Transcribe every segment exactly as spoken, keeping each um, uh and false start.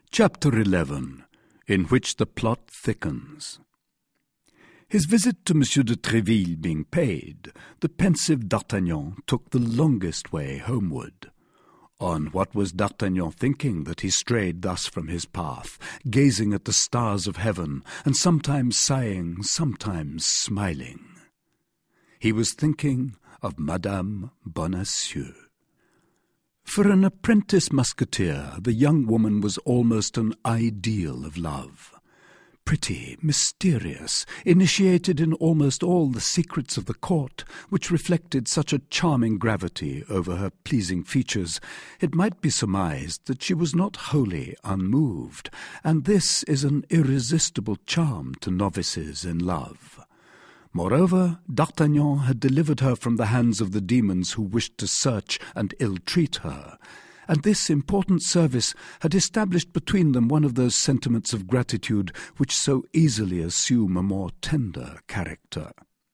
Chapter eleven, in which the plot thickens. His visit to Monsieur de Tréville being paid, the pensive D'Artagnan took the longest way homeward. On what was D'Artagnan thinking that he strayed thus from his path, gazing at the stars of heaven, and sometimes sighing, sometimes smiling? He was thinking of Madame Bonacieux. For an apprentice musketeer, the young woman was almost an ideal of love. Pretty, mysterious, initiated in almost all the secrets of the court, which reflected such a charming gravity over her pleasing features, it might be surmised that she was not wholly unmoved, and this is an irresistible charm to novices in love. Moreover, D'Artagnan had delivered her from the hands of the demons who wished to search and ill-treat her, and this important service had established between them one of those sentiments of gratitude which so easily assume a more tender character.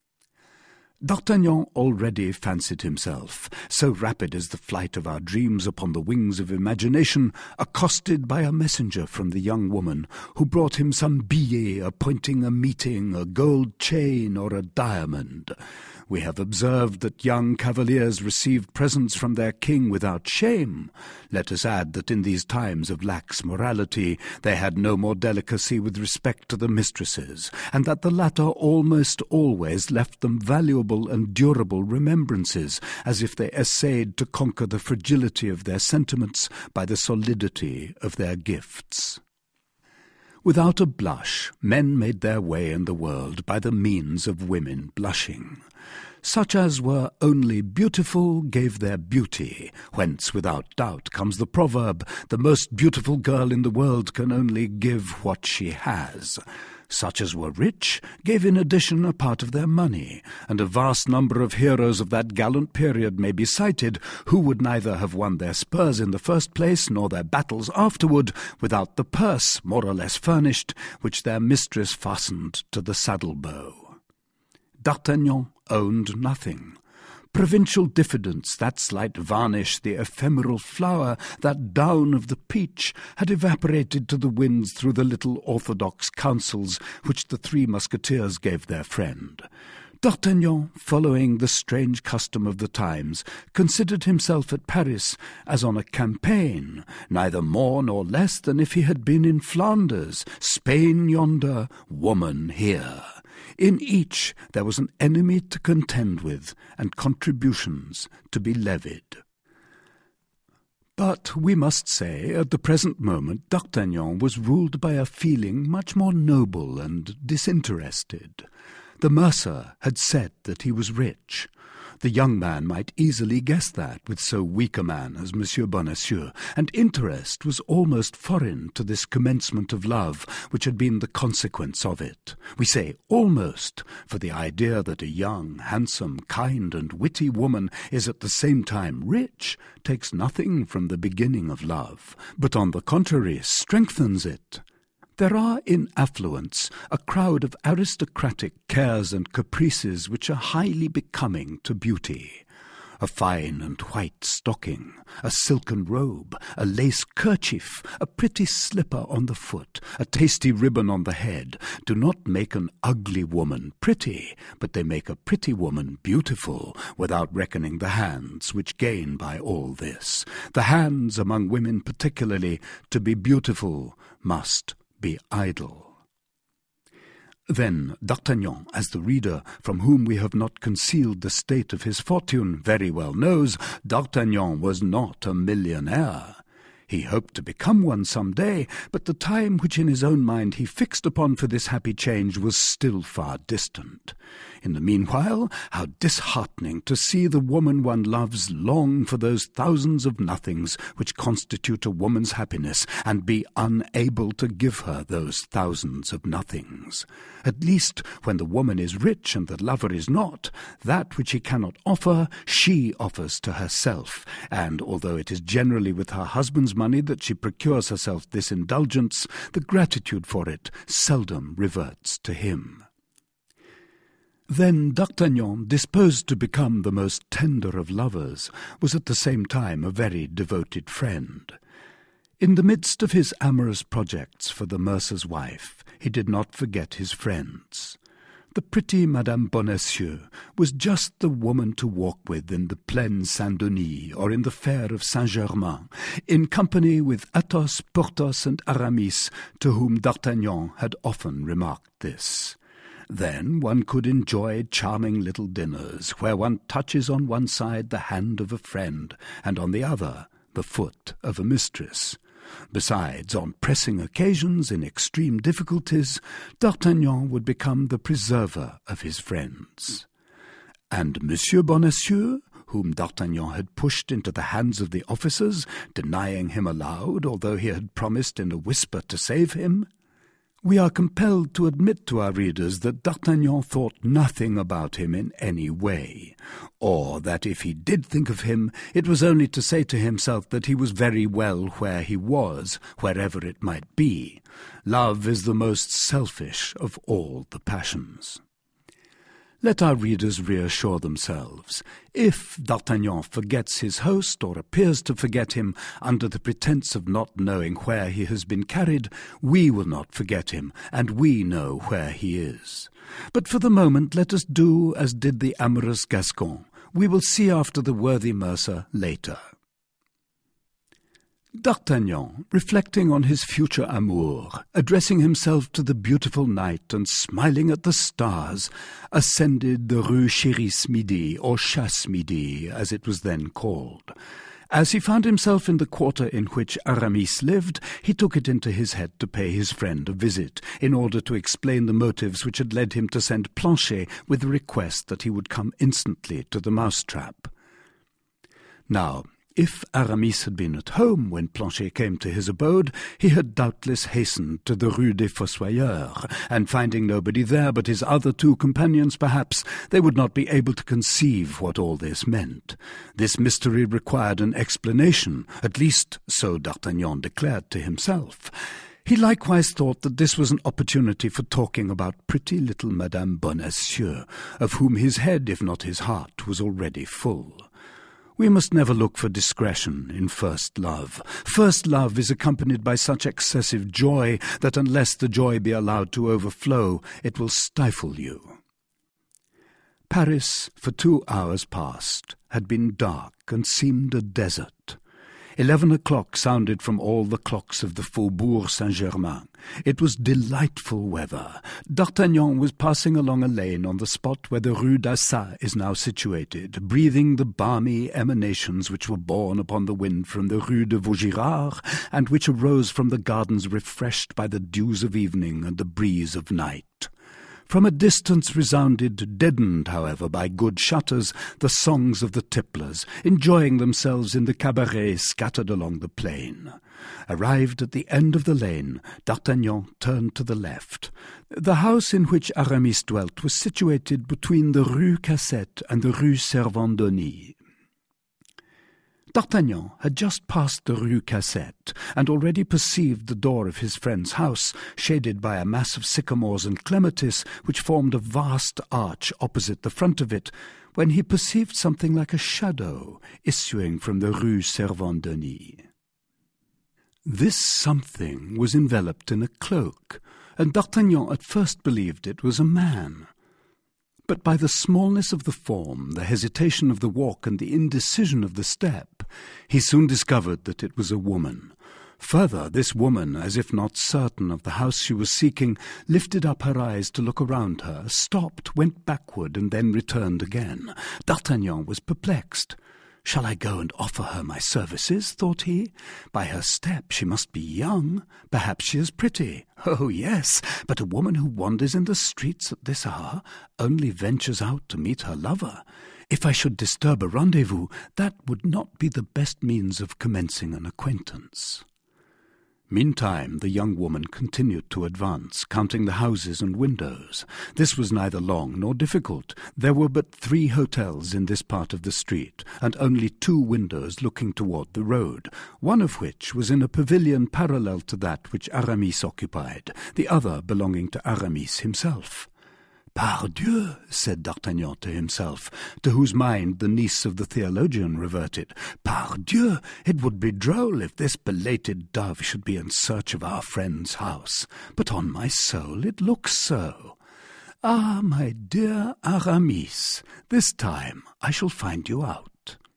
D'Artagnan already fancied himself, so rapid is the flight of our dreams upon the wings of imagination, accosted by a messenger from the young woman, who brought him some billet appointing a meeting, a gold chain, or a diamond. We have observed that young cavaliers received presents from their king without shame. Let us add that in these times of lax morality they had no more delicacy with respect to the mistresses, and that the latter almost always left them valuable and durable remembrances, as if they essayed to conquer the fragility of their sentiments by the solidity of their gifts. Without a blush, men made their way in the world by the means of women blushing. Such as were only beautiful gave their beauty, whence without doubt comes the proverb, the most beautiful girl in the world can only give what she has. Such as were rich gave in addition a part of their money, and a vast number of heroes of that gallant period may be cited, who would neither have won their spurs in the first place, nor their battles afterward, without the purse, more or less furnished, which their mistress fastened to the saddle-bow. D'Artagnan owned nothing. Provincial diffidence, that slight varnish, the ephemeral flower, that down of the peach, had evaporated to the winds through the little orthodox counsels which the three musketeers gave their friend. D'Artagnan, following the strange custom of the times, considered himself at Paris as on a campaign, neither more nor less than if he had been in Flanders, Spain yonder, woman here. In each there was an enemy to contend with, and contributions to be levied. But we must say, at the present moment, D'Artagnan was ruled by a feeling much more noble and disinterested. The mercer had said that he was rich. The young man might easily guess that with so weak a man as Monsieur Bonacieux, and interest was almost foreign to this commencement of love, which had been the consequence of it. We say almost, for the idea that a young, handsome, kind, and witty woman is at the same time rich takes nothing from the beginning of love, but on the contrary strengthens it. There are in affluence a crowd of aristocratic cares and caprices which are highly becoming to beauty. A fine and white stocking, a silken robe, a lace kerchief, a pretty slipper on the foot, a tasty ribbon on the head, do not make an ugly woman pretty, but they make a pretty woman beautiful, without reckoning the hands, which gain by all this. The hands, among women particularly, to be beautiful, must be idle. Then D'Artagnan, as the reader, from whom we have not concealed the state of his fortune, very well knows, D'Artagnan was not a millionaire. He hoped to become one some day, but the time which in his own mind he fixed upon for this happy change was still far distant. In the meanwhile, how disheartening to see the woman one loves long for those thousands of nothings which constitute a woman's happiness, and be unable to give her those thousands of nothings. At least, when the woman is rich and the lover is not, that which he cannot offer, she offers to herself, and although it is generally with her husband's money that she procures herself this indulgence, the gratitude for it seldom reverts to him. Then D'Artagnan, disposed to become the most tender of lovers, was at the same time a very devoted friend. In the midst of his amorous projects for the mercer's wife, he did not forget his friends. The pretty Madame Bonacieux was just the woman to walk with in the Plaine Saint-Denis or in the fair of Saint-Germain, in company with Athos, Porthos, and Aramis, to whom D'Artagnan had often remarked this. Then one could enjoy charming little dinners, where one touches on one side the hand of a friend, and on the other the foot of a mistress. Besides, on pressing occasions, in extreme difficulties, D'Artagnan would become the preserver of his friends. And Monsieur Bonacieux, whom D'Artagnan had pushed into the hands of the officers, denying him aloud, although he had promised in a whisper to save him? We are compelled to admit to our readers that D'Artagnan thought nothing about him in any way, or that if he did think of him, it was only to say to himself that he was very well where he was, wherever it might be. Love is the most selfish of all the passions. Let our readers reassure themselves. If D'Artagnan forgets his host, or appears to forget him under the pretence of not knowing where he has been carried, we will not forget him, and we know where he is. But for the moment let us do as did the amorous Gascon. We will see after the worthy mercer later. D'Artagnan, reflecting on his future amour, addressing himself to the beautiful night and smiling at the stars, ascended the Rue Chérish-Midi, or Chasse-Midi, as it was then called. As he found himself in the quarter in which Aramis lived, he took it into his head to pay his friend a visit, in order to explain the motives which had led him to send Planchet with the request that he would come instantly to the mousetrap. Now, if Aramis had been at home when Planchet came to his abode, he had doubtless hastened to the Rue des Fossoyeurs, and finding nobody there but his other two companions, perhaps, they would not be able to conceive what all this meant. This mystery required an explanation, at least so D'Artagnan declared to himself. He likewise thought that this was an opportunity for talking about pretty little Madame Bonacieux, of whom his head, if not his heart, was already full. We must never look for discretion in first love. First love is accompanied by such excessive joy that unless the joy be allowed to overflow, it will stifle you. Paris, for two hours past, had been dark and seemed a desert. Eleven o'clock sounded from all the clocks of the Faubourg Saint-Germain. It was delightful weather. D'Artagnan was passing along a lane on the spot where the Rue d'Assas is now situated, breathing the balmy emanations which were borne upon the wind from the Rue de Vaugirard, and which arose from the gardens refreshed by the dews of evening and the breeze of night. From a distance resounded, deadened, however, by good shutters, the songs of the tipplers, enjoying themselves in the cabarets scattered along the plain. Arrived at the end of the lane, D'Artagnan turned to the left. The house in which Aramis dwelt was situated between the Rue Cassette and the Rue Servandoni. D'Artagnan had just passed the Rue Cassette, and already perceived the door of his friend's house, shaded by a mass of sycamores and clematis, which formed a vast arch opposite the front of it, when he perceived something like a shadow issuing from the Rue Servandoni. This something was enveloped in a cloak, and D'Artagnan at first believed it was a man. But by the smallness of the form, the hesitation of the walk, and the indecision of the step, he soon discovered that it was a woman. Further, this woman, as if not certain of the house she was seeking, lifted up her eyes to look around her, stopped, went backward, and then returned again. D'Artagnan was perplexed. "Shall I go and offer her my services?" thought he. "By her step she must be young. Perhaps she is pretty. Oh, yes, but a woman who wanders in the streets at this hour only ventures out to meet her lover. If I should disturb a rendezvous, that would not be the best means of commencing an acquaintance." Meantime, the young woman continued to advance, counting the houses and windows. This was neither long nor difficult. There were but three hotels in this part of the street, and only two windows looking toward the road, one of which was in a pavilion parallel to that which Aramis occupied, the other belonging to Aramis himself. "Pardieu," said D'Artagnan to himself, to whose mind the niece of the theologian reverted. "Pardieu, it would be droll if this belated dove should be in search of our friend's house. But on my soul it looks so. Ah, my dear Aramis, this time I shall find you out."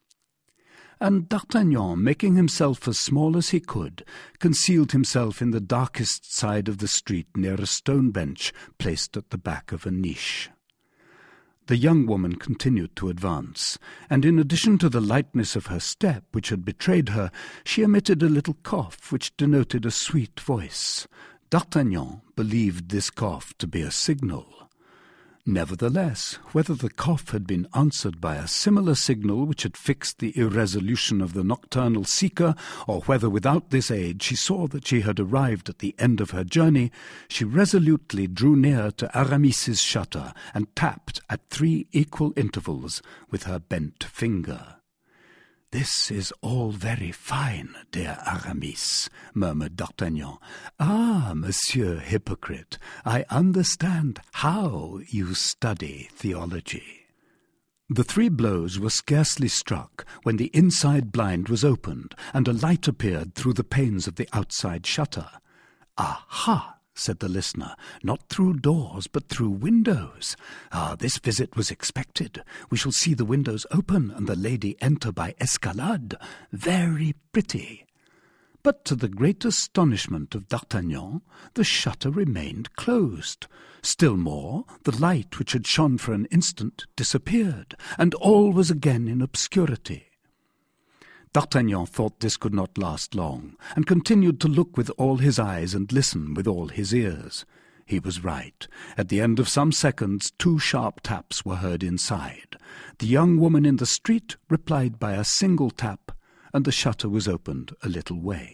And D'Artagnan, making himself as small as he could, concealed himself in the darkest side of the street near a stone bench placed at the back of a niche. The young woman continued to advance, and in addition to the lightness of her step, which had betrayed her, she emitted a little cough which denoted a sweet voice. D'Artagnan believed this cough to be a signal. Nevertheless, whether the cough had been answered by a similar signal which had fixed the irresolution of the nocturnal seeker, or whether without this aid she saw that she had arrived at the end of her journey, she resolutely drew near to Aramis's shutter and tapped at three equal intervals with her bent finger. "This is all very fine, dear Aramis," murmured D'Artagnan. "Ah, Monsieur Hypocrite, I understand how you study theology." The three blows were scarcely struck when the inside blind was opened, and a light appeared through the panes of the outside shutter. "Aha!" said the listener, "not through doors, but through windows. Ah, this visit was expected. We shall see the windows open and the lady enter by escalade. Very pretty." But to the great astonishment of D'Artagnan, the shutter remained closed. Still more, the light which had shone for an instant disappeared, and all was again in obscurity. D'Artagnan thought this could not last long, and continued to look with all his eyes and listen with all his ears. He was right. At the end of some seconds, two sharp taps were heard inside. The young woman in the street replied by a single tap, and the shutter was opened a little way.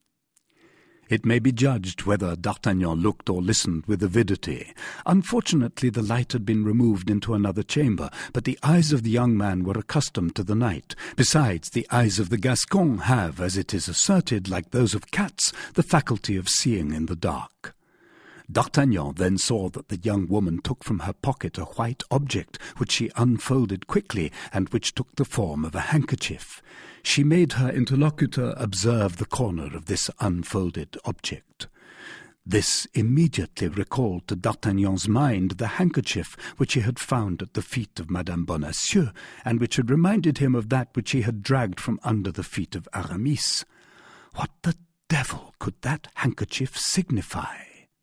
It may be judged whether D'Artagnan looked or listened with avidity. Unfortunately, the light had been removed into another chamber, but the eyes of the young man were accustomed to the night. Besides, the eyes of the Gascon have, as it is asserted, like those of cats, the faculty of seeing in the dark. D'Artagnan then saw that the young woman took from her pocket a white object, which she unfolded quickly, and which took the form of a handkerchief. She made her interlocutor observe the corner of this unfolded object. This immediately recalled to D'Artagnan's mind the handkerchief which he had found at the feet of Madame Bonacieux, and which had reminded him of that which he had dragged from under the feet of Aramis. What the devil could that handkerchief signify?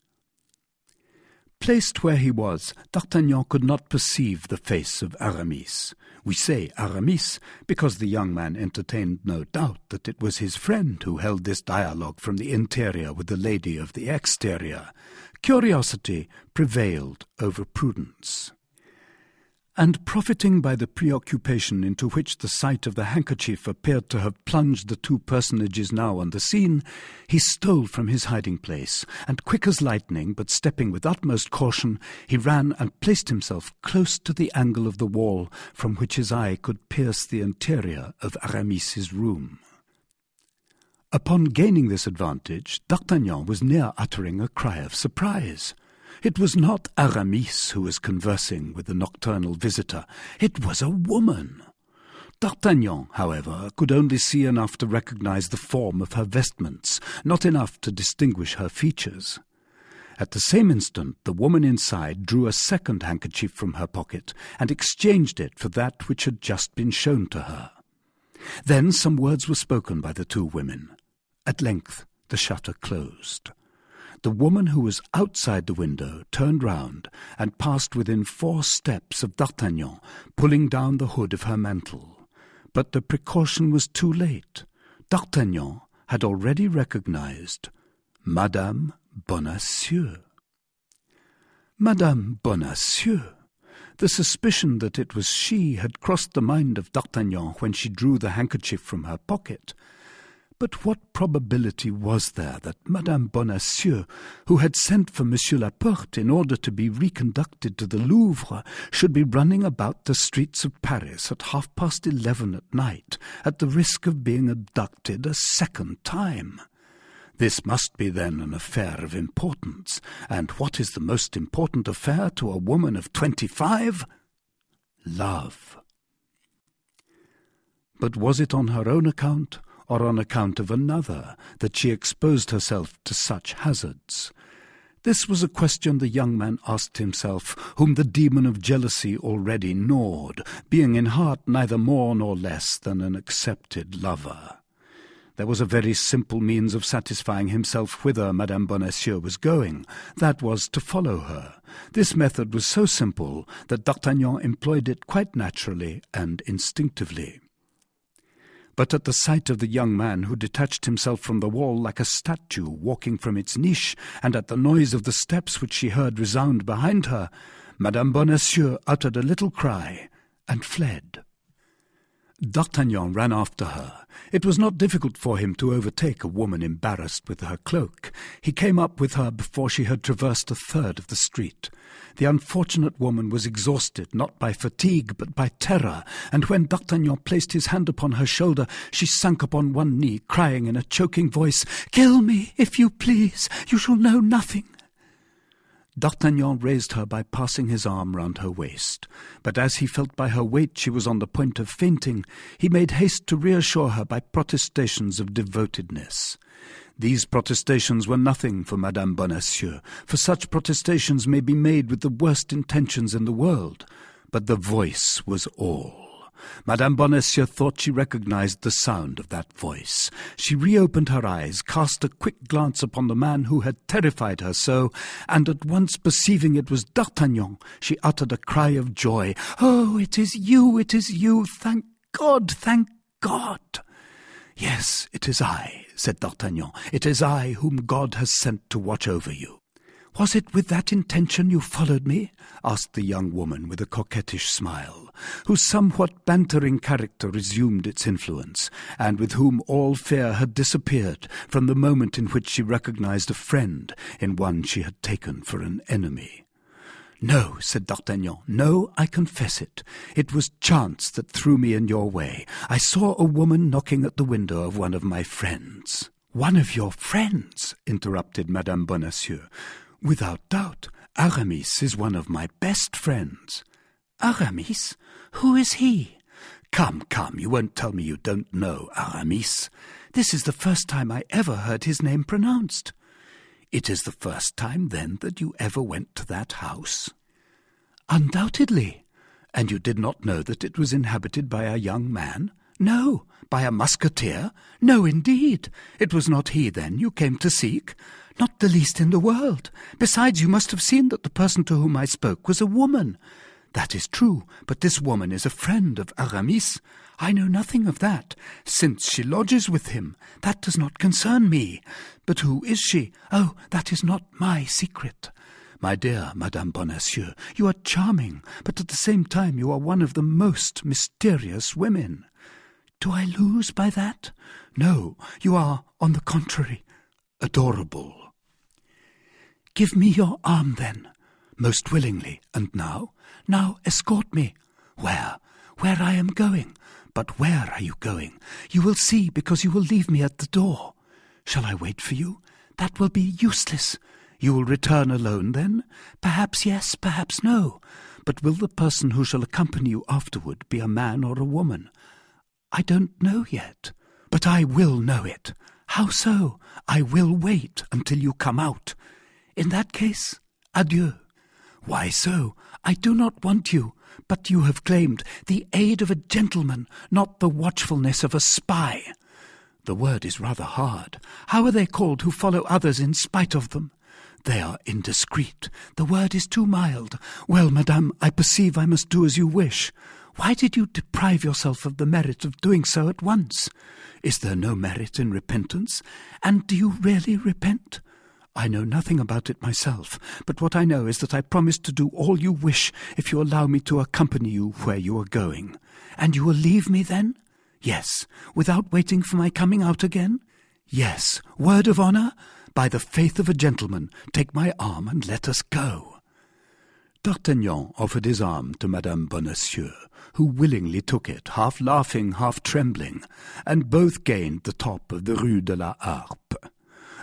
Placed where he was, D'Artagnan could not perceive the face of Aramis. We say Aramis because the young man entertained no doubt that it was his friend who held this dialogue from the interior with the lady of the exterior. Curiosity prevailed over prudence. And profiting by the preoccupation into which the sight of the handkerchief appeared to have plunged the two personages now on the scene, he stole from his hiding-place, and quick as lightning, but stepping with utmost caution, he ran and placed himself close to the angle of the wall from which his eye could pierce the interior of Aramis's room. Upon gaining this advantage, D'Artagnan was near uttering a cry of surprise. It was not Aramis who was conversing with the nocturnal visitor. It was a woman. D'Artagnan, however, could only see enough to recognize the form of her vestments, not enough to distinguish her features. At the same instant, the woman inside drew a second handkerchief from her pocket and exchanged it for that which had just been shown to her. Then some words were spoken by the two women. At length the shutter closed. The woman who was outside the window turned round and passed within four steps of D'Artagnan, pulling down the hood of her mantle. But the precaution was too late. D'Artagnan had already recognized Madame Bonacieux. Madame Bonacieux! The suspicion that it was she had crossed the mind of D'Artagnan when she drew the handkerchief from her pocket. But what probability was there that Madame Bonacieux, who had sent for Monsieur Laporte in order to be reconducted to the Louvre, should be running about the streets of Paris at half-past eleven at night, at the risk of being abducted a second time? This must be then an affair of importance, and what is the most important affair to a woman of twenty-five? Love. But was it on her own account, or on account of another, that she exposed herself to such hazards? This was a question the young man asked himself, whom the demon of jealousy already gnawed, being in heart neither more nor less than an accepted lover. There was a very simple means of satisfying himself whither Madame Bonacieux was going. That was to follow her. This method was so simple that D'Artagnan employed it quite naturally and instinctively. But at the sight of the young man who detached himself from the wall like a statue walking from its niche, and at the noise of the steps which she heard resound behind her, Madame Bonacieux uttered a little cry and fled. D'Artagnan ran after her. It was not difficult for him to overtake a woman embarrassed with her cloak. He came up with her before she had traversed a third of the street. The unfortunate woman was exhausted, not by fatigue, but by terror, and when D'Artagnan placed his hand upon her shoulder, she sank upon one knee, crying in a choking voice, "Kill me, if you please. You shall know nothing." D'Artagnan raised her by passing his arm round her waist, but as he felt by her weight she was on the point of fainting, he made haste to reassure her by protestations of devotedness. These protestations were nothing for Madame Bonacieux, for such protestations may be made with the worst intentions in the world, but the voice was all. Madame Bonacieux thought she recognized the sound of that voice. She reopened her eyes, cast a quick glance upon the man who had terrified her so, and at once perceiving it was D'Artagnan, she uttered a cry of joy. "Oh, it is you, it is you! Thank God, thank God!" "Yes, it is I," said D'Artagnan. "It is I whom God has sent to watch over you." "Was it with that intention you followed me?" asked the young woman with a coquettish smile, whose somewhat bantering character resumed its influence, and with whom all fear had disappeared from the moment in which she recognized a friend in one she had taken for an enemy. "No," said D'Artagnan. "No, I confess it. It was chance that threw me in your way. I saw a woman knocking at the window of one of my friends." "One of your friends?" interrupted Madame Bonacieux. "Without doubt. Aramis is one of my best friends." "Aramis? Who is he?" "Come, come, you won't tell me you don't know Aramis. This is the first time I ever heard his name pronounced." "It is the first time, then, that you ever went to that house?" "Undoubtedly." "And you did not know that it was inhabited by a young man?" "No." "By a musketeer?" "No, indeed." "It was not he, then, you came to seek?" "Not the least in the world. Besides, you must have seen that the person to whom I spoke was a woman." "That is true, but this woman is a friend of Aramis." "I know nothing of that. Since she lodges with him, that does not concern me. But who is she? Oh, that is not my secret." "My dear Madame Bonacieux, you are charming, but at the same time you are one of the most mysterious women." "Do I lose by that?" "No, you are, on the contrary, adorable." "Give me your arm, then." "Most willingly. And now?" "Now escort me." "Where?" "Where I am going." "But where are you going?" "You will see, because you will leave me at the door." "Shall I wait for you?" "That will be useless." "You will return alone, then?" "Perhaps yes, perhaps no." "But will the person who shall accompany you afterward be a man or a woman?" "I don't know yet." "But I will know it." "How so?" "I will wait until you come out." "In that case, adieu." "Why so?" "I do not want you, but you have claimed the aid of a gentleman, not the watchfulness of a spy." "The word is rather hard." "How are they called who follow others in spite of them?" "They are indiscreet." "The word is too mild." "Well, madame, I perceive I must do as you wish." "Why did you deprive yourself of the merit of doing so at once?" "Is there no merit in repentance?" "And do you really repent?" "I know nothing about it myself, but what I know is that I promise to do all you wish if you allow me to accompany you where you are going." "And you will leave me then?" "Yes." "Without waiting for my coming out again?" "Yes." "Word of honour?" "By the faith of a gentleman. Take my arm and let us go." D'Artagnan offered his arm to Madame Bonacieux, who willingly took it, half laughing, half trembling, and both gained the top of the Rue de la Harpe.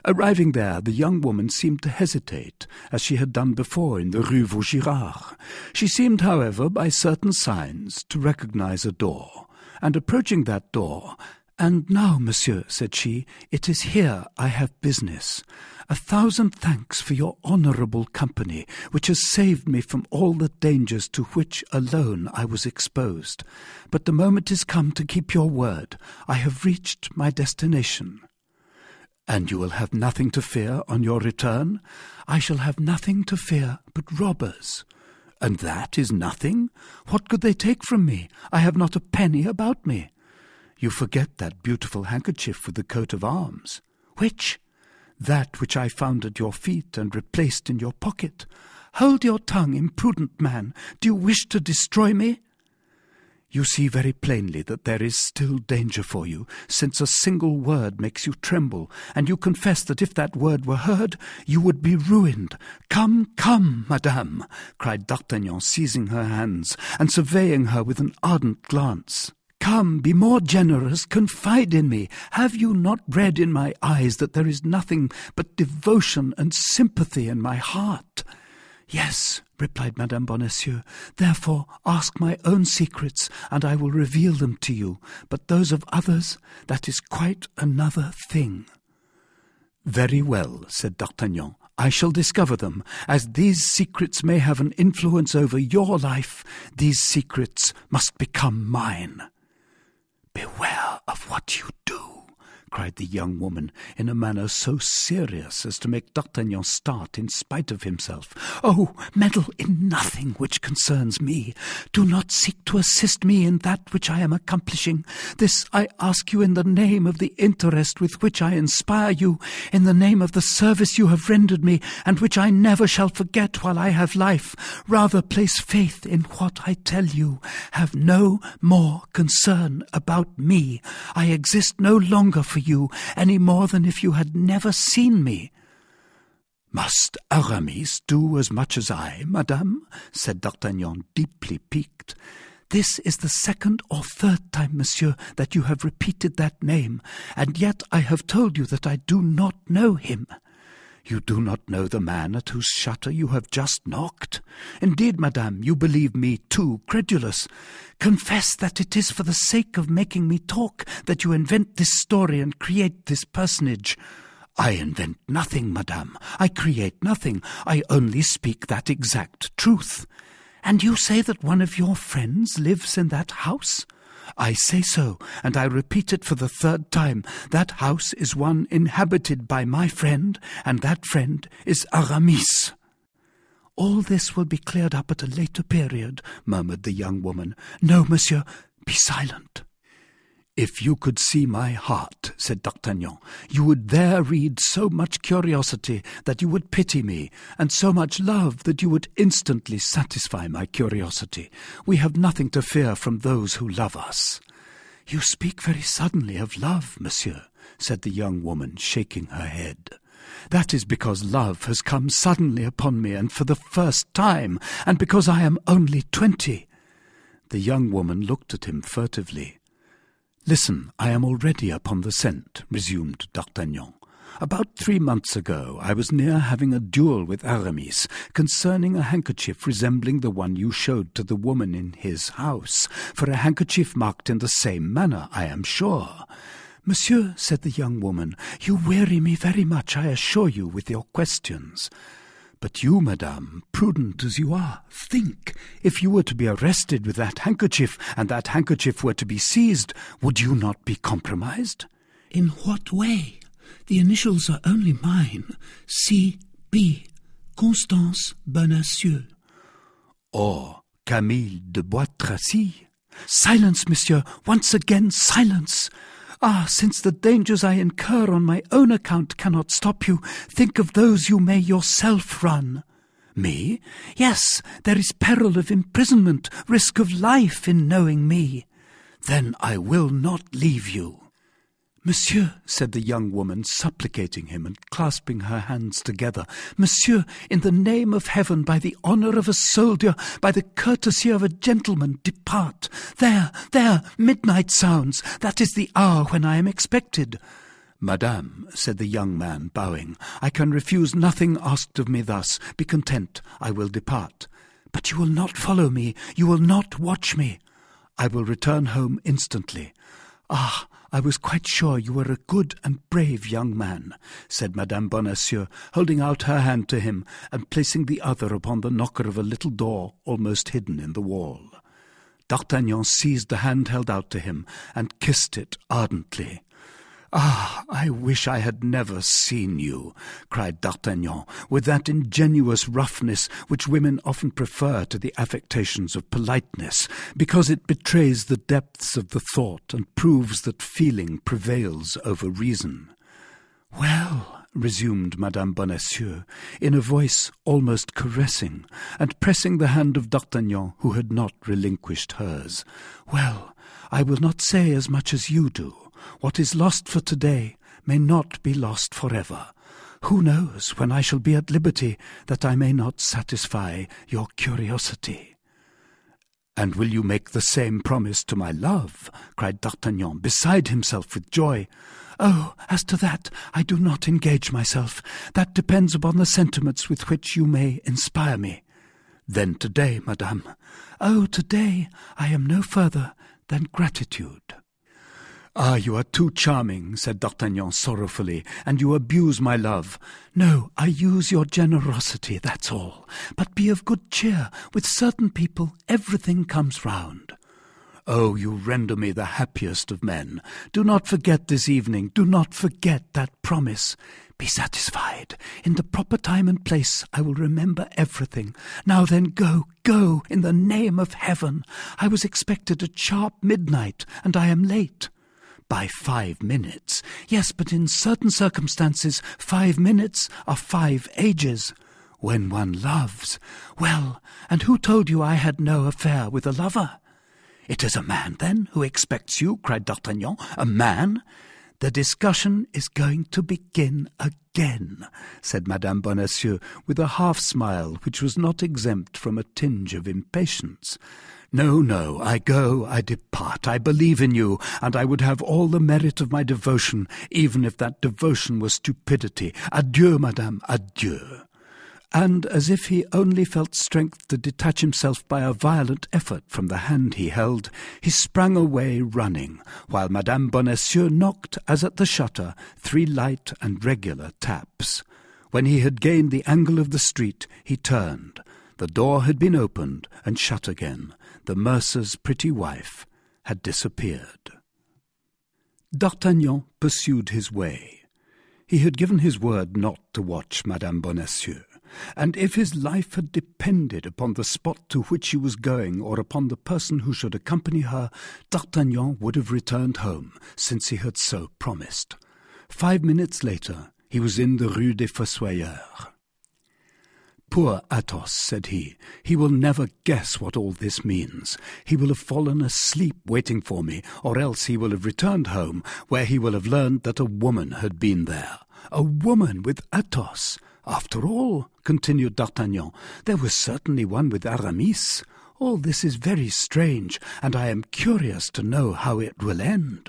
Arriving there, the young woman seemed to hesitate, as she had done before in the Rue Vaugirard. She seemed, however, by certain signs, to recognize a door, and approaching that door, "And now, monsieur," said she, "it is here I have business. A thousand thanks for your honourable company, which has saved me from all the dangers to which alone I was exposed. But the moment is come to keep your word. I have reached my destination." "And you will have nothing to fear on your return?" "I shall have nothing to fear but robbers." "And that is nothing? What could they take from me? I have not a penny about me." "You forget that beautiful handkerchief with the coat of arms." "Which?" "That which I found at your feet and replaced in your pocket." "Hold your tongue, imprudent man. Do you wish to destroy me?" "You see very plainly that there is still danger for you, since a single word makes you tremble, and you confess that if that word were heard, you would be ruined. Come, come, madame," cried D'Artagnan, seizing her hands and surveying her with an ardent glance. "Come, be more generous, confide in me. Have you not read in my eyes that there is nothing but devotion and sympathy in my heart?" "Yes," replied Madame Bonacieux. "Therefore ask my own secrets, and I will reveal them to you. But those of others, that is quite another thing." "Very well," said D'Artagnan. "I shall discover them. As these secrets may have an influence over your life, these secrets must become mine." "Beware of what you do," cried the young woman, in a manner so serious as to make D'Artagnan start in spite of himself. "Oh, meddle in nothing which concerns me. Do not seek to assist me in that which I am accomplishing. This I ask you in the name of the interest with which I inspire you, in the name of the service you have rendered me, and which I never shall forget while I have life. Rather place faith in what I tell you. Have no more concern about me. I exist no longer for you, any more than if you had never seen me." "Must Aramis do as much as I, madame?" said D'Artagnan, deeply piqued. "This is the second or third time, monsieur, that you have repeated that name, and yet I have told you that I do not know him." "You do not know the man at whose shutter you have just knocked? Indeed, madame, you believe me too credulous. Confess that it is for the sake of making me talk that you invent this story and create this personage." "I invent nothing, madame. I create nothing. I only speak that exact truth." "And you say that one of your friends lives in that house?" "I say so, and I repeat it for the third time. That house is one inhabited by my friend, and that friend is Aramis." "All this will be cleared up at a later period," murmured the young woman. "No, monsieur, be silent." "If you could see my heart," said D'Artagnan, "you would there read so much curiosity that you would pity me, and so much love that you would instantly satisfy my curiosity. We have nothing to fear from those who love us." "You speak very suddenly of love, monsieur," said the young woman, shaking her head. "That is because love has come suddenly upon me, and for the first time, and because I am only twenty." The young woman looked at him furtively. "Listen, I am already upon the scent," resumed D'Artagnan. "About three months ago I was near having a duel with Aramis concerning a handkerchief resembling the one you showed to the woman in his house, for a handkerchief marked in the same manner, I am sure." "Monsieur," said the young woman, "you weary me very much, I assure you, with your questions." "But you, madame, prudent as you are, think, if you were to be arrested with that handkerchief, and that handkerchief were to be seized, would you not be compromised?" "In what way? The initials are only mine. C. B. Constance Bonacieux." "Or Camille de Bois Tracy." "Silence, monsieur, once again silence. Ah, since the dangers I incur on my own account cannot stop you, think of those you may yourself run." "Me?" "Yes, there is peril of imprisonment, risk of life in knowing me." "Then I will not leave you." "Monsieur," said the young woman, supplicating him and clasping her hands together, "Monsieur, in the name of heaven, by the honour of a soldier, by the courtesy of a gentleman, depart. There, there, midnight sounds. That is the hour when I am expected." "Madame," said the young man, bowing, "I can refuse nothing asked of me thus. Be content, I will depart." "But you will not follow me, you will not watch me." "I will return home instantly." "Ah, I was quite sure you were a good and brave young man," said Madame Bonacieux, holding out her hand to him and placing the other upon the knocker of a little door almost hidden in the wall. D'Artagnan seized the hand held out to him and kissed it ardently. "Ah, I wish I had never seen you," cried D'Artagnan, with that ingenuous roughness which women often prefer to the affectations of politeness, because it betrays the depths of the thought and proves that feeling prevails over reason. "Well," resumed Madame Bonacieux, in a voice almost caressing, and pressing the hand of D'Artagnan, who had not relinquished hers, "well, I will not say as much as you do. What is lost for today may not be lost forever. Who knows when I shall be at liberty that I may not satisfy your curiosity?" "And will you make the same promise to my love?" cried D'Artagnan, beside himself with joy. "Oh, as to that, I do not engage myself. That depends upon the sentiments with which you may inspire me." "Then today, madame." "Oh, today I am no further than gratitude." "Ah, you are too charming," said D'Artagnan sorrowfully, "and you abuse my love." "No, I use your generosity, that's all. But be of good cheer. With certain people everything comes round." "Oh, you render me the happiest of men. Do not forget this evening. Do not forget that promise." "Be satisfied. In the proper time and place I will remember everything. Now then, go, go, in the name of heaven. I was expected at sharp midnight, and I am late." "By five minutes. Yes, but in certain circumstances five minutes are five ages." "When one loves." "Well, and who told you I had no affair with a lover?" "It is a man, then, who expects you," cried D'Artagnan. "A man?" "The discussion is going to begin again," said Madame Bonacieux, with a half-smile which was not exempt from a tinge of impatience. "No, no, I go, I depart. I believe in you, and I would have all the merit of my devotion, even if that devotion was stupidity. Adieu, madame, adieu." And as if he only felt strength to detach himself by a violent effort from the hand he held, he sprang away running, while Madame Bonacieux knocked, as at the shutter, three light and regular taps. When he had gained the angle of the street, he turned. The door had been opened and shut again. The mercer's pretty wife had disappeared. D'Artagnan pursued his way. He had given his word not to watch Madame Bonacieux, and if his life had depended upon the spot to which he was going or upon the person who should accompany her, D'Artagnan would have returned home, since he had so promised. Five minutes later, he was in the Rue des Fossoyeurs. "Poor Athos," said he, "he will never guess what all this means. He will have fallen asleep waiting for me, or else he will have returned home, where he will have learned that a woman had been there. A woman with Athos! After all," continued D'Artagnan, "there was certainly one with Aramis. All this is very strange, and I am curious to know how it will end."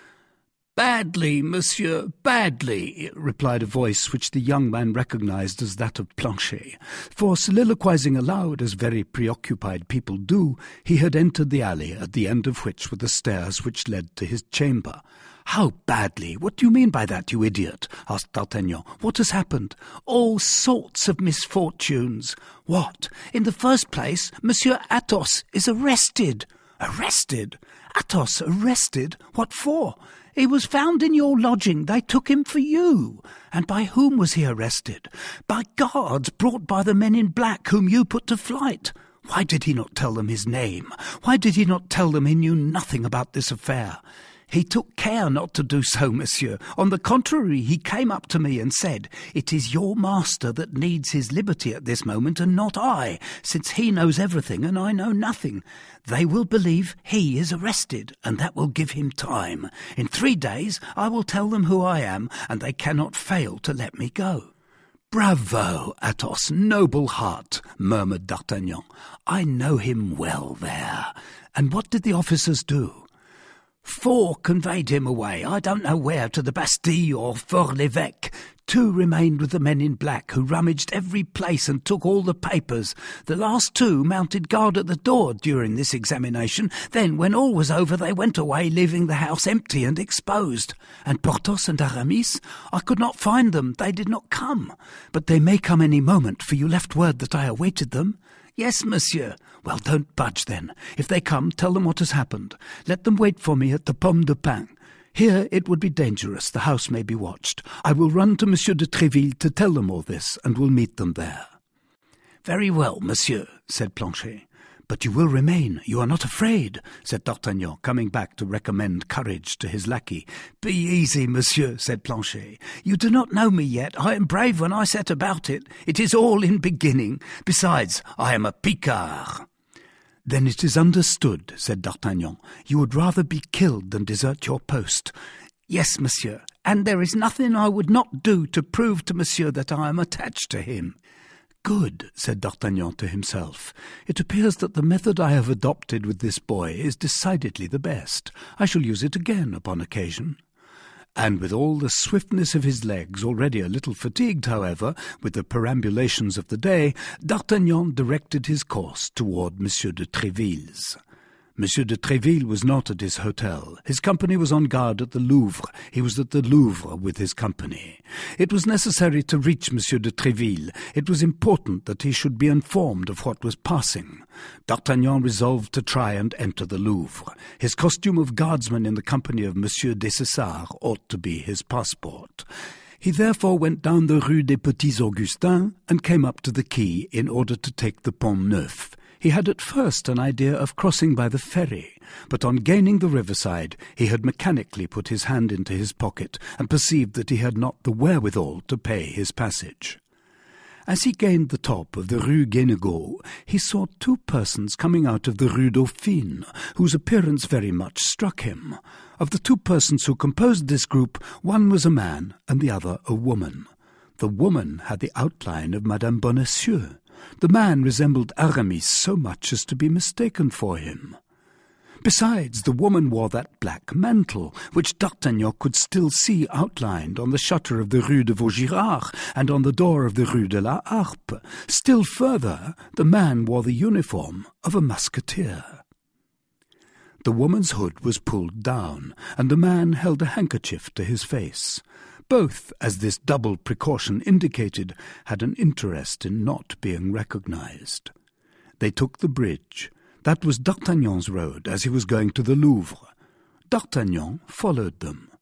"Badly, monsieur, badly," replied a voice which the young man recognized as that of Planchet, for, soliloquizing aloud, as very preoccupied people do, he had entered the alley, at the end of which were the stairs which led to his chamber. "How badly? What do you mean by that, you idiot?" asked D'Artagnan. "What has happened?" "All sorts of misfortunes." "What? In the first place, Monsieur Athos is arrested." "Arrested? Athos arrested? What for?" "He was found in your lodging. They took him for you." "And by whom was he arrested?" "By guards brought by the men in black whom you put to flight." "Why did he not tell them his name? Why did he not tell them he knew nothing about this affair?" "He took care not to do so, monsieur. On the contrary, he came up to me and said, 'It is your master that needs his liberty at this moment, and not I, since he knows everything and I know nothing. They will believe he is arrested, and that will give him time. In three days I will tell them who I am, and they cannot fail to let me go.'" "Bravo, Athos, noble heart," murmured D'Artagnan. "I know him well there. And what did the officers do?" Four conveyed him away, I don't know where, to the Bastille or For-l'Evêque. Two remained with the men in black, who rummaged every place and took all the papers. The last two mounted guard at the door during this examination. Then, when all was over, they went away, leaving the house empty and exposed. And Porthos and Aramis? I could not find them. They did not come. But they may come any moment, for you left word that I awaited them. Yes, monsieur. Well, don't budge then. If they come, tell them what has happened. Let them wait for me at the Pomme de Pin. Here it would be dangerous. The house may be watched. I will run to Monsieur de Tréville to tell them all this, and will meet them there. Very well, monsieur, said Planchet. But you will remain. You are not afraid, said D'Artagnan, coming back to recommend courage to his lackey. Be easy, monsieur, said Planchet. You do not know me yet. I am brave when I set about it. It is all in beginning. Besides, I am a Picard. Then it is understood, said D'Artagnan. You would rather be killed than desert your post. Yes, monsieur, and there is nothing I would not do to prove to monsieur that I am attached to him. Good, said D'Artagnan to himself. It appears that the method I have adopted with this boy is decidedly the best. I shall use it again upon occasion. And with all the swiftness of his legs, already a little fatigued, however, with the perambulations of the day, D'Artagnan directed his course toward Monsieur de Tréville's. Monsieur de Tréville was not at his hotel. His company was on guard at the Louvre. He was at the Louvre with his company. It was necessary to reach Monsieur de Tréville. It was important that he should be informed of what was passing. D'Artagnan resolved to try and enter the Louvre. His costume of guardsman in the company of Monsieur Dessessart ought to be his passport. He therefore went down the Rue des Petits Augustins and came up to the quay in order to take the Pont Neuf. He had at first an idea of crossing by the ferry, but on gaining the riverside he had mechanically put his hand into his pocket and perceived that he had not the wherewithal to pay his passage. As he gained the top of the Rue Guénégaud, he saw two persons coming out of the Rue Dauphine, whose appearance very much struck him. Of the two persons who composed this group, one was a man and the other a woman. The woman had the outline of Madame Bonacieux. The man resembled Aramis so much as to be mistaken for him. Besides, the woman wore that black mantle, which D'Artagnan could still see outlined on the shutter of the Rue de Vaugirard and on the door of the Rue de la Harpe. Still further, the man wore the uniform of a musketeer. The woman's hood was pulled down, and the man held a handkerchief to his face. Both, as this double precaution indicated, had an interest in not being recognized. They took the bridge. That was D'Artagnan's road, as he was going to the Louvre. D'Artagnan followed them.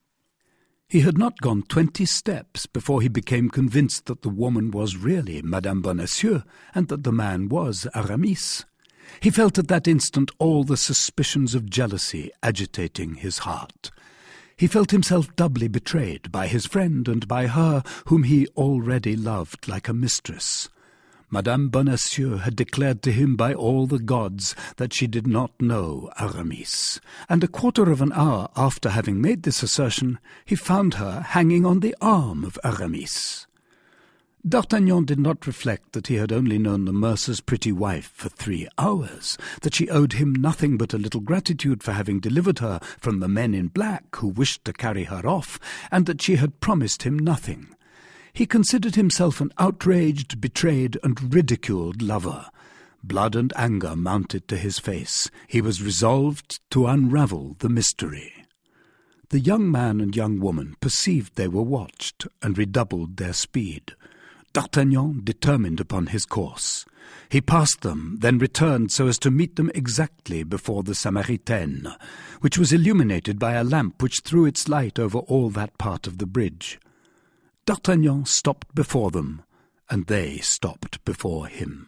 He had not gone twenty steps before he became convinced that the woman was really Madame Bonacieux, and that the man was Aramis. He felt at that instant all the suspicions of jealousy agitating his heart. He felt himself doubly betrayed by his friend and by her whom he already loved like a mistress. Madame Bonacieux had declared to him by all the gods that she did not know Aramis, and a quarter of an hour after having made this assertion, he found her hanging on the arm of Aramis. D'Artagnan did not reflect that he had only known the mercer's pretty wife for three hours, that she owed him nothing but a little gratitude for having delivered her from the men in black who wished to carry her off, and that she had promised him nothing. He considered himself an outraged, betrayed, and ridiculed lover. Blood and anger mounted to his face. He was resolved to unravel the mystery. The young man and young woman perceived they were watched, and redoubled their speed. D'Artagnan determined upon his course. He passed them, then returned so as to meet them exactly before the Samaritaine, which was illuminated by a lamp which threw its light over all that part of the bridge. D'Artagnan stopped before them, and they stopped before him.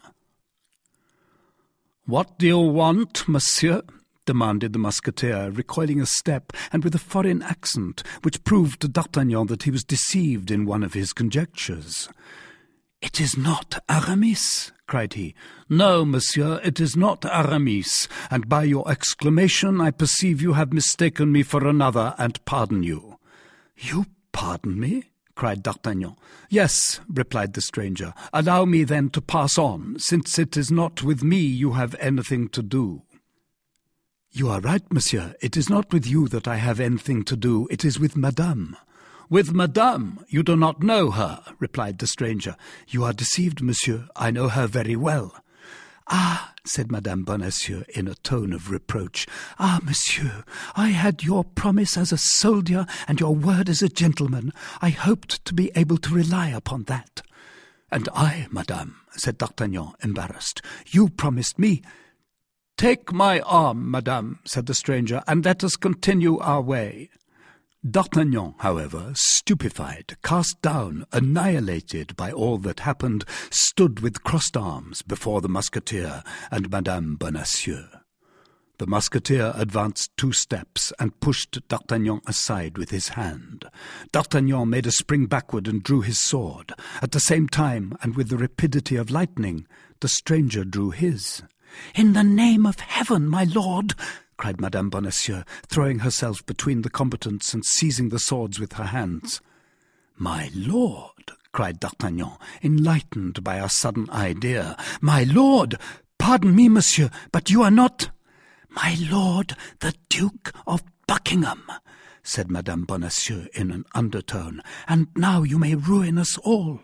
"What do you want, monsieur?" demanded the musketeer, recoiling a step, and with a foreign accent, which proved to D'Artagnan that he was deceived in one of his conjectures. "It is not Aramis," cried he. "No, monsieur, it is not Aramis, and by your exclamation I perceive you have mistaken me for another, and pardon you." "You pardon me?" cried D'Artagnan. "Yes," replied the stranger. "Allow me then to pass on, since it is not with me you have anything to do." "You are right, monsieur. It is not with you that I have anything to do. It is with madame." "With madame? You do not know her," replied the stranger. "You are deceived, monsieur. I know her very well." "Ah," said Madame Bonacieux in a tone of reproach. "Ah, monsieur, I had your promise as a soldier and your word as a gentleman. I hoped to be able to rely upon that." "And I, madame," said D'Artagnan, embarrassed. "You promised me—" "Take my arm, madame," said the stranger, "and let us continue our way." D'Artagnan, however, stupefied, cast down, annihilated by all that happened, stood with crossed arms before the Musketeer and Madame Bonacieux. The Musketeer advanced two steps and pushed D'Artagnan aside with his hand. D'Artagnan made a spring backward and drew his sword. At the same time, and with the rapidity of lightning, the stranger drew his. "In the name of heaven, my lord!" cried Madame Bonacieux, throwing herself between the combatants and seizing the swords with her hands. "My lord!" cried D'Artagnan, enlightened by a sudden idea. "My lord! Pardon me, monsieur, but you are not—" "My lord, the Duke of Buckingham," said Madame Bonacieux in an undertone, "and now you may ruin us all."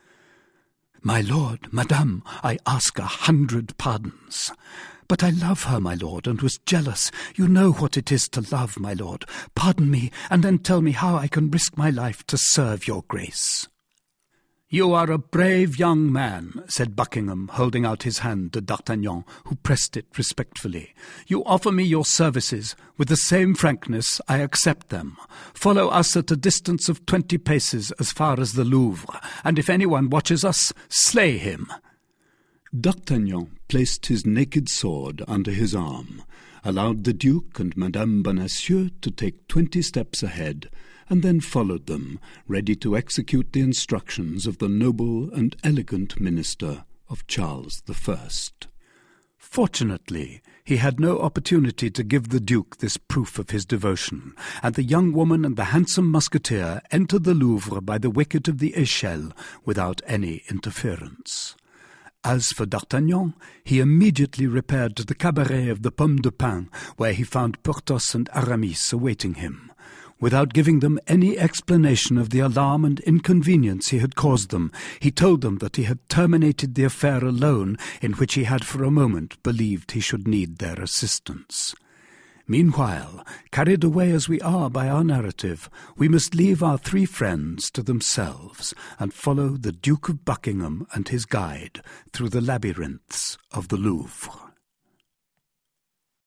"My lord, madame, I ask a hundred pardons. But I love her, my lord, and was jealous. You know what it is to love, my lord. Pardon me, and then tell me how I can risk my life to serve your grace." "You are a brave young man," said Buckingham, holding out his hand to D'Artagnan, who pressed it respectfully. "You offer me your services. With the same frankness, I accept them. Follow us at a distance of twenty paces as far as the Louvre, and if anyone watches us, slay him." D'Artagnan placed his naked sword under his arm, allowed the Duke and Madame Bonacieux to take twenty steps ahead, and then followed them, ready to execute the instructions of the noble and elegant minister of Charles the First. Fortunately, he had no opportunity to give the Duke this proof of his devotion, and the young woman and the handsome Musketeer entered the Louvre by the wicket of the Échelle without any interference. As for D'Artagnan, he immediately repaired to the cabaret of the Pomme de Pin, where he found Porthos and Aramis awaiting him. Without giving them any explanation of the alarm and inconvenience he had caused them, he told them that he had terminated the affair alone, in which he had for a moment believed he should need their assistance. Meanwhile, carried away as we are by our narrative, we must leave our three friends to themselves and follow the Duke of Buckingham and his guide through the labyrinths of the Louvre.